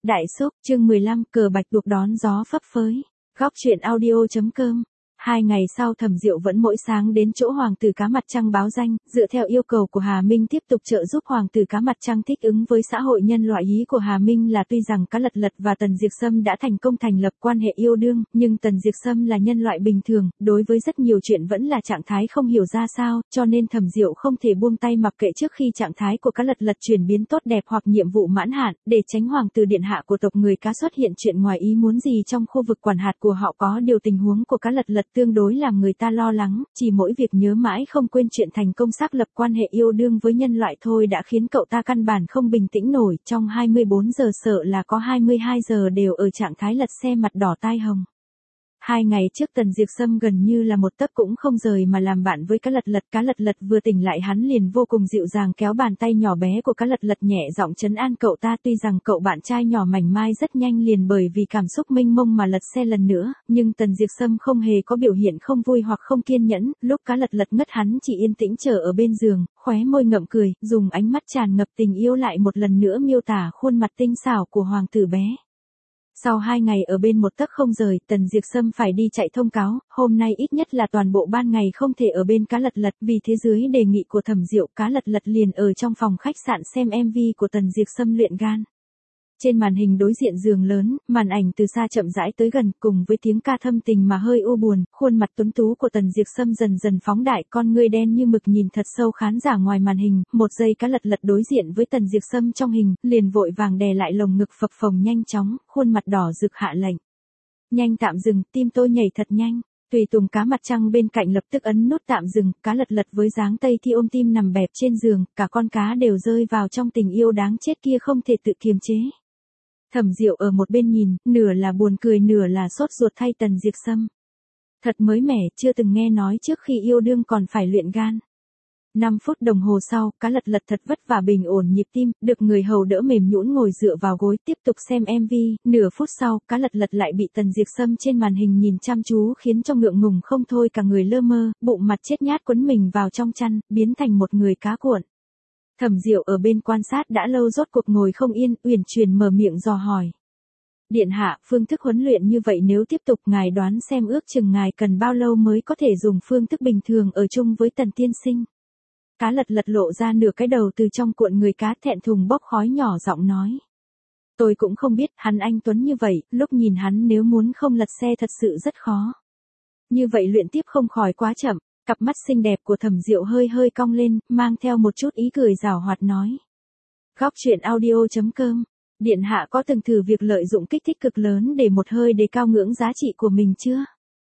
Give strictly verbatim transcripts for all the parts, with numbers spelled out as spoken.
Đại Xúc, chương mười lăm, cờ bạch tuộc đón gió phấp phới. Góc truyện audio chấm com. Hai ngày sau Thẩm Diệu vẫn mỗi sáng đến chỗ Hoàng tử Cá Mặt Trăng báo danh, dựa theo yêu cầu của Hà Minh tiếp tục trợ giúp Hoàng tử Cá Mặt Trăng thích ứng với xã hội nhân loại. Ý của Hà Minh là tuy rằng Cá Lật Lật và Tần Diệp Sâm đã thành công thành lập quan hệ yêu đương, nhưng Tần Diệp Sâm là nhân loại bình thường, đối với rất nhiều chuyện vẫn là trạng thái không hiểu ra sao, cho nên Thẩm Diệu không thể buông tay mặc kệ trước khi trạng thái của Cá Lật Lật chuyển biến tốt đẹp hoặc nhiệm vụ mãn hạn, để tránh Hoàng tử điện hạ của tộc người cá xuất hiện chuyện ngoài ý muốn gì trong khu vực quản hạt của họ. Có điều tình huống của Cá Lật Lật tương đối làm người ta lo lắng, chỉ mỗi việc nhớ mãi không quên chuyện thành công xác lập quan hệ yêu đương với nhân loại thôi đã khiến cậu ta căn bản không bình tĩnh nổi, trong hai mươi bốn giờ sợ là có hai mươi hai giờ đều ở trạng thái lật xe mặt đỏ tai hồng. Hai ngày trước Tần Diệp Sâm gần như là một tấc cũng không rời mà làm bạn với Cá Lật Lật. Cá Lật Lật vừa tỉnh lại hắn liền vô cùng dịu dàng kéo bàn tay nhỏ bé của Cá Lật Lật nhẹ giọng trấn an cậu ta. Tuy rằng cậu bạn trai nhỏ mảnh mai rất nhanh liền bởi vì cảm xúc mênh mông mà lật xe lần nữa, nhưng Tần Diệp Sâm không hề có biểu hiện không vui hoặc không kiên nhẫn. Lúc Cá Lật Lật ngất hắn chỉ yên tĩnh chờ ở bên giường, khóe môi ngậm cười, dùng ánh mắt tràn ngập tình yêu lại một lần nữa miêu tả khuôn mặt tinh xảo của hoàng tử bé. Sau hai ngày ở bên một tấc không rời, Tần Diệp Sâm phải đi chạy thông cáo, hôm nay ít nhất là toàn bộ ban ngày không thể ở bên Cá Lật Lật, vì thế dưới đề nghị của Thẩm Diệu, Cá Lật Lật liền ở trong phòng khách sạn xem em vê của Tần Diệp Sâm luyện gan. Trên màn hình đối diện giường lớn, màn ảnh từ xa chậm rãi tới gần, cùng với tiếng ca thâm tình mà hơi u buồn, khuôn mặt tuấn tú của Tần Diệp Sâm dần dần phóng đại, con ngươi đen như mực nhìn thật sâu khán giả ngoài màn hình. Một giây Cá Lật Lật đối diện với Tần Diệp Sâm trong hình, liền vội vàng đè lại lồng ngực phập phồng nhanh chóng, khuôn mặt đỏ rực hạ lệnh. Nhanh tạm dừng, tim tôi nhảy thật nhanh. Tùy Tùng Cá Mặt Trăng bên cạnh lập tức ấn nút tạm dừng, Cá Lật Lật với dáng tây thi ôm tim nằm bẹp trên giường, cả con cá đều rơi vào trong tình yêu đáng chết kia không thể tự kiềm chế. Thẩm Diệu ở một bên nhìn, nửa là buồn cười nửa là sốt ruột thay Tần Diệp Sâm. Thật mới mẻ, chưa từng nghe nói trước khi yêu đương còn phải luyện gan. năm phút đồng hồ sau, Cá Lật Lật thật vất vả bình ổn nhịp tim, được người hầu đỡ mềm nhũn ngồi dựa vào gối tiếp tục xem em vê. Nửa phút sau, Cá Lật Lật lại bị Tần Diệp Sâm trên màn hình nhìn chăm chú khiến cho ngượng ngùng không thôi, cả người lơ mơ, bụng mặt chết nhát quấn mình vào trong chăn, biến thành một người cá cuộn. Thẩm Diệu ở bên quan sát đã lâu rốt cuộc ngồi không yên, uyển chuyển mở miệng dò hỏi. Điện hạ, phương thức huấn luyện như vậy nếu tiếp tục ngài đoán xem ước chừng ngài cần bao lâu mới có thể dùng phương thức bình thường ở chung với Tần tiên sinh. Cá Lật Lật lộ ra nửa cái đầu từ trong cuộn người cá thẹn thùng bốc khói nhỏ giọng nói. Tôi cũng không biết, hắn anh tuấn như vậy, lúc nhìn hắn nếu muốn không lật xe thật sự rất khó. Như vậy luyện tiếp không khỏi quá chậm. Cặp mắt xinh đẹp của Thẩm Diệu hơi hơi cong lên, mang theo một chút ý cười giảo hoạt nói. Góc truyện audio chấm com. Điện hạ có từng thử việc lợi dụng kích thích cực lớn để một hơi đề cao ngưỡng giá trị của mình chưa?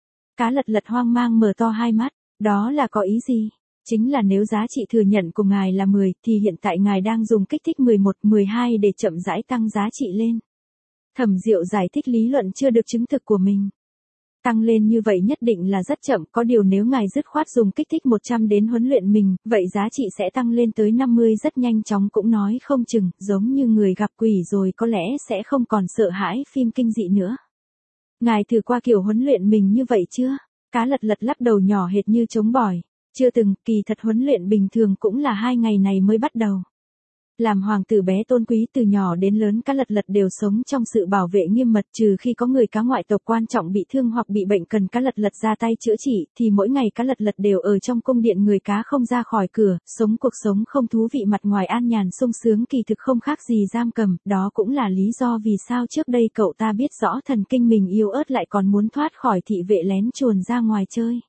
Cá Lật Lật hoang mang mở to hai mắt, đó là có ý gì? Chính là nếu giá trị thừa nhận của ngài là mười, thì hiện tại ngài đang dùng kích thích mười một, mười hai để chậm rãi tăng giá trị lên. Thẩm Diệu giải thích lý luận chưa được chứng thực của mình. Tăng lên như vậy nhất định là rất chậm, có điều nếu ngài dứt khoát dùng kích thích một trăm đến huấn luyện mình, vậy giá trị sẽ tăng lên tới năm mươi rất nhanh chóng cũng nói không chừng, giống như người gặp quỷ rồi có lẽ sẽ không còn sợ hãi phim kinh dị nữa. Ngài thử qua kiểu huấn luyện mình như vậy chưa? Cá Lật Lật lắc đầu nhỏ hệt như trống bỏi. Chưa từng, kỳ thật huấn luyện bình thường cũng là hai ngày này mới bắt đầu. Làm hoàng tử bé tôn quý từ nhỏ đến lớn, Cá Lật Lật đều sống trong sự bảo vệ nghiêm mật, trừ khi có người cá ngoại tộc quan trọng bị thương hoặc bị bệnh cần Cá Lật Lật ra tay chữa trị, thì mỗi ngày Cá Lật Lật đều ở trong cung điện người cá không ra khỏi cửa, sống cuộc sống không thú vị, mặt ngoài an nhàn sung sướng kỳ thực không khác gì giam cầm, đó cũng là lý do vì sao trước đây cậu ta biết rõ thần kinh mình yếu ớt lại còn muốn thoát khỏi thị vệ lén chuồn ra ngoài chơi.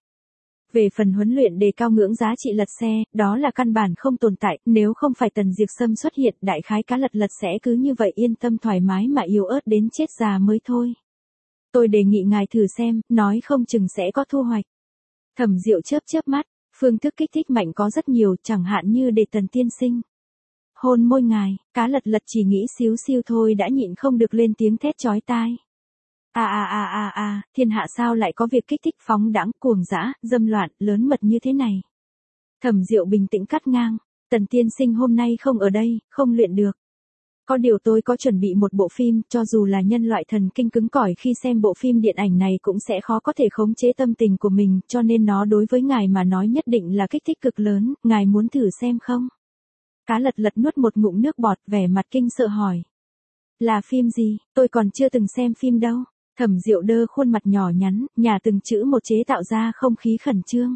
Về phần huấn luyện đề cao ngưỡng giá trị lật xe, đó là căn bản không tồn tại, nếu không phải Tần Diệp Sâm xuất hiện, đại khái Cá Lật Lật sẽ cứ như vậy yên tâm thoải mái mà yếu ớt đến chết già mới thôi. Tôi đề nghị ngài thử xem, nói không chừng sẽ có thu hoạch. Thẩm Diệu chớp chớp mắt, phương thức kích thích mạnh có rất nhiều, chẳng hạn như để Tần tiên sinh hôn môi ngài. Cá Lật Lật chỉ nghĩ xíu xiu thôi đã nhịn không được lên tiếng thét chói tai. À à à à à, thiên hạ sao lại có việc kích thích phóng đãng, cuồng dã, dâm loạn, lớn mật như thế này? Thẩm Diệu bình tĩnh cắt ngang, Tần tiên sinh hôm nay không ở đây, không luyện được. Có điều tôi có chuẩn bị một bộ phim, cho dù là nhân loại thần kinh cứng cỏi khi xem bộ phim điện ảnh này cũng sẽ khó có thể khống chế tâm tình của mình, cho nên nó đối với ngài mà nói nhất định là kích thích cực lớn, ngài muốn thử xem không? Cá Lật Lật nuốt một ngụm nước bọt, vẻ mặt kinh sợ hỏi. Là phim gì, tôi còn chưa từng xem phim đâu. Thẩm Diệu đơ khuôn mặt nhỏ nhắn, nhà từng chữ một chế tạo ra không khí khẩn trương.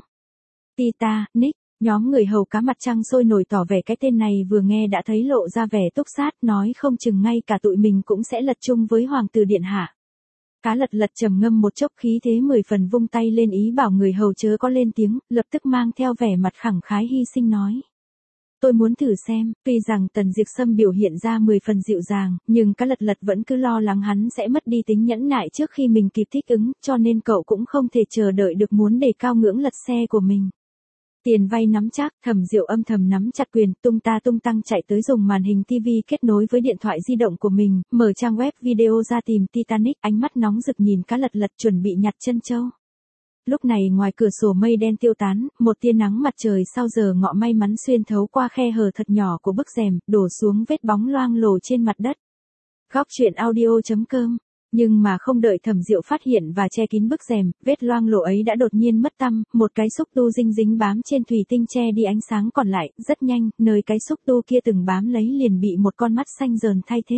Titanic, nhóm người hầu cá mặt trăng sôi nổi tỏ vẻ cái tên này vừa nghe đã thấy lộ ra vẻ túc sát, nói không chừng ngay cả tụi mình cũng sẽ lật chung với hoàng tử điện hạ. Cá lật lật trầm ngâm một chốc, khí thế mười phần vung tay lên ý bảo người hầu chớ có lên tiếng, lập tức mang theo vẻ mặt khẳng khái hy sinh nói. Tôi muốn thử xem. Tuy rằng Tần Diệp Sâm biểu hiện ra mười phần dịu dàng, nhưng cá lật lật vẫn cứ lo lắng hắn sẽ mất đi tính nhẫn nại trước khi mình kịp thích ứng, cho nên cậu cũng không thể chờ đợi được muốn đề cao ngưỡng lật xe của mình. Tiền vay nắm chắc, Thẩm Diệu âm thầm nắm chặt quyền, tung ta tung tăng chạy tới dùng màn hình ti vi kết nối với điện thoại di động của mình, mở trang web video ra tìm Titanic, ánh mắt nóng rực nhìn cá lật lật chuẩn bị nhặt chân châu. Lúc này ngoài cửa sổ mây đen tiêu tán, một tia nắng mặt trời sau giờ ngọ may mắn xuyên thấu qua khe hở thật nhỏ của bức rèm, đổ xuống vết bóng loang lổ trên mặt đất. Góc truyện audio chấm com. Nhưng mà không đợi Thẩm Diệu phát hiện và che kín bức rèm, vết loang lổ ấy đã đột nhiên mất tăm, một cái xúc tu dinh dính bám trên thủy tinh che đi ánh sáng còn lại, rất nhanh, nơi cái xúc tu kia từng bám lấy liền bị một con mắt xanh dờn thay thế.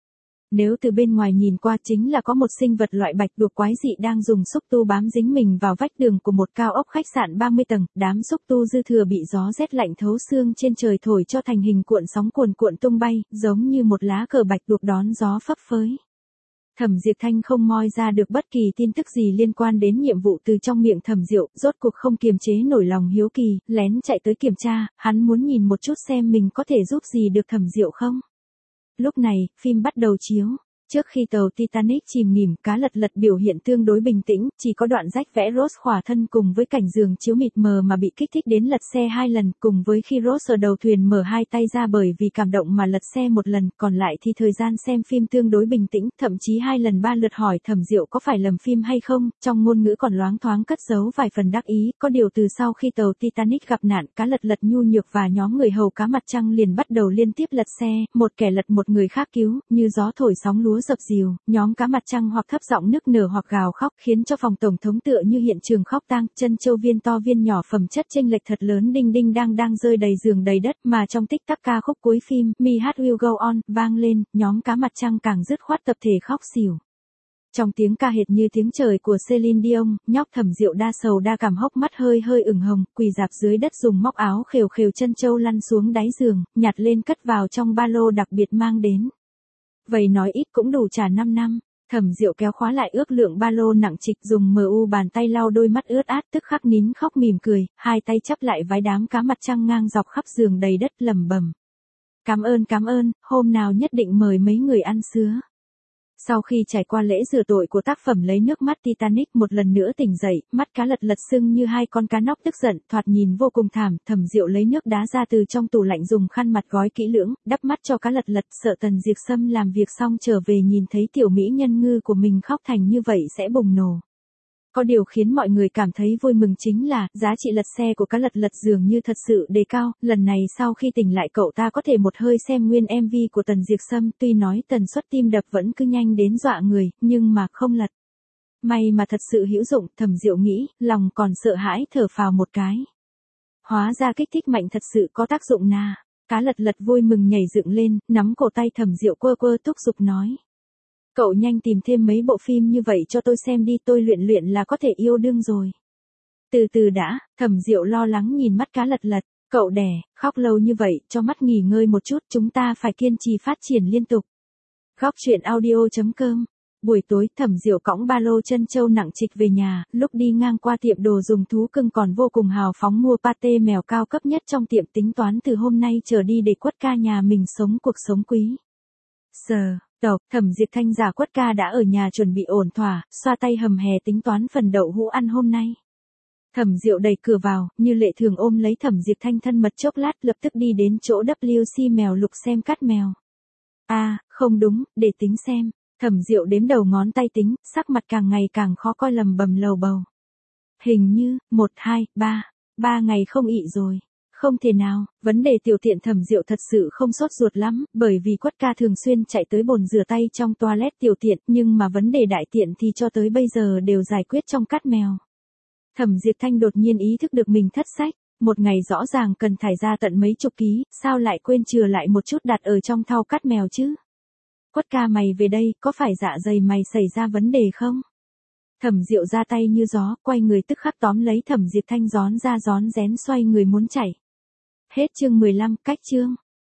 Nếu từ bên ngoài nhìn qua chính là có một sinh vật loại bạch tuộc quái dị đang dùng xúc tu bám dính mình vào vách tường của một cao ốc khách sạn ba mươi tầng, đám xúc tu dư thừa bị gió rét lạnh thấu xương trên trời thổi cho thành hình cuộn sóng cuồn cuộn tung bay, giống như một lá cờ bạch tuộc đón gió phấp phới. Thẩm Diệp Thanh không moi ra được bất kỳ tin tức gì liên quan đến nhiệm vụ từ trong miệng Thẩm Diệu, rốt cuộc không kiềm chế nổi lòng hiếu kỳ, lén chạy tới kiểm tra, hắn muốn nhìn một chút xem mình có thể giúp gì được Thẩm Diệu không. Lúc này, phim bắt đầu chiếu. Trước khi tàu Titanic chìm nghỉm, cá lật lật biểu hiện tương đối bình tĩnh, chỉ có đoạn rách vẽ Rose khỏa thân cùng với cảnh giường chiếu mịt mờ mà bị kích thích đến lật xe hai lần, cùng với khi Rose ở đầu thuyền mở hai tay ra bởi vì cảm động mà lật xe một lần, còn lại thì thời gian xem phim tương đối bình tĩnh, thậm chí hai lần ba lượt hỏi Thẩm Diệu có phải lầm phim hay không, trong ngôn ngữ còn loáng thoáng cất giấu vài phần đắc ý, có điều từ sau khi tàu Titanic gặp nạn, cá lật lật nhu nhược và nhóm người hầu cá mặt trăng liền bắt đầu liên tiếp lật xe, một kẻ lật một người khác cứu, như gió thổi sóng lúa dập dìu, nhóm cá mặt trăng hoặc thấp giọng nức nở hoặc gào khóc, khiến cho phòng tổng thống tựa như hiện trường khóc tang, chân châu viên to viên nhỏ phẩm chất chênh lệch thật lớn đinh đinh đang đang rơi đầy giường đầy đất, mà trong tích tắc ca khúc cuối phim Me Heart Will Go On vang lên, nhóm cá mặt trăng càng dứt khoát tập thể khóc xỉu. Trong tiếng ca hệt như tiếng trời của Celine Dion, nhóc Thẩm Diệu đa sầu đa cảm, hốc mắt hơi hơi ửng hồng, quỳ rạp dưới đất dùng móc áo khều khều chân châu lăn xuống đáy giường, nhặt lên cất vào trong ba lô đặc biệt mang đến. Vậy nói ít cũng đủ trả năm năm. Thẩm Diệu kéo khóa lại ước lượng ba lô nặng trịch, dùng mờ u bàn tay lau đôi mắt ướt át, tức khắc nín khóc mỉm cười, hai tay chắp lại vái đám cá mặt trăng ngang dọc khắp giường đầy đất lẩm bẩm. Cảm ơn cảm ơn, hôm nào nhất định mời mấy người ăn sứa. Sau khi trải qua lễ rửa tội của tác phẩm lấy nước mắt Titanic một lần nữa tỉnh dậy, mắt cá lật lật sưng như hai con cá nóc tức giận, thoạt nhìn vô cùng thảm, Thẩm Diệu lấy nước đá ra từ trong tủ lạnh dùng khăn mặt gói kỹ lưỡng, đắp mắt cho cá lật lật, sợ Tần Diệp Sâm làm việc xong trở về nhìn thấy tiểu mỹ nhân ngư của mình khóc thành như vậy sẽ bùng nổ. Có điều khiến mọi người cảm thấy vui mừng chính là, giá trị lật xe của cá lật lật dường như thật sự đề cao, lần này sau khi tỉnh lại cậu ta có thể một hơi xem nguyên em vê của Tần Diệp Sâm, tuy nói tần suất tim đập vẫn cứ nhanh đến dọa người, nhưng mà không lật. May mà thật sự hữu dụng, Thẩm Diệu nghĩ, lòng còn sợ hãi thở phào một cái. Hóa ra kích thích mạnh thật sự có tác dụng nà. Cá lật lật vui mừng nhảy dựng lên, nắm cổ tay Thẩm Diệu quơ quơ thúc giục nói. Cậu nhanh tìm thêm mấy bộ phim như vậy cho tôi xem đi, tôi luyện luyện là có thể yêu đương rồi. Từ từ đã, Thẩm Diệu lo lắng nhìn mắt cá lật lật, cậu đẻ, khóc lâu như vậy, cho mắt nghỉ ngơi một chút, chúng ta phải kiên trì phát triển liên tục. Góc truyện audio chấm com. Buổi tối, Thẩm Diệu cõng ba lô chân châu nặng trịch về nhà, lúc đi ngang qua tiệm đồ dùng thú cưng còn vô cùng hào phóng mua pate mèo cao cấp nhất trong tiệm, tính toán từ hôm nay trở đi để Quất Ca nhà mình sống cuộc sống quý. Sờ. Độc, Thẩm Diệp Thanh giả Quất Ca đã ở nhà chuẩn bị ổn thỏa, xoa tay hầm hè tính toán phần đậu hũ ăn hôm nay. Thẩm Diệu đẩy cửa vào, như lệ thường ôm lấy Thẩm Diệp Thanh thân mật chốc lát, lập tức đi đến chỗ vê xê mèo lục xem cắt mèo. A, à, không đúng, để tính xem. Thẩm Diệu đếm đầu ngón tay tính, sắc mặt càng ngày càng khó coi, lầm bầm lầu bầu. Hình như, một, hai, ba, ba ngày không ị rồi. Không thể nào, vấn đề tiểu tiện Thẩm Diệu thật sự không sốt ruột lắm, bởi vì Quất Ca thường xuyên chạy tới bồn rửa tay trong toilet tiểu tiện, nhưng mà vấn đề đại tiện thì cho tới bây giờ đều giải quyết trong cắt mèo. Thẩm Diệp Thanh đột nhiên ý thức được mình thất sách, một ngày rõ ràng cần thải ra tận mấy chục ký, sao lại quên chừa lại một chút đặt ở trong thau cắt mèo chứ? Quất ca mày về đây, có phải dạ dày mày xảy ra vấn đề không? Thẩm Diệu ra tay như gió, quay người tức khắc tóm lấy Thẩm Diệp Thanh gión ra gión rén xoay người muốn chạy. Hết chương mười lăm, cách chương.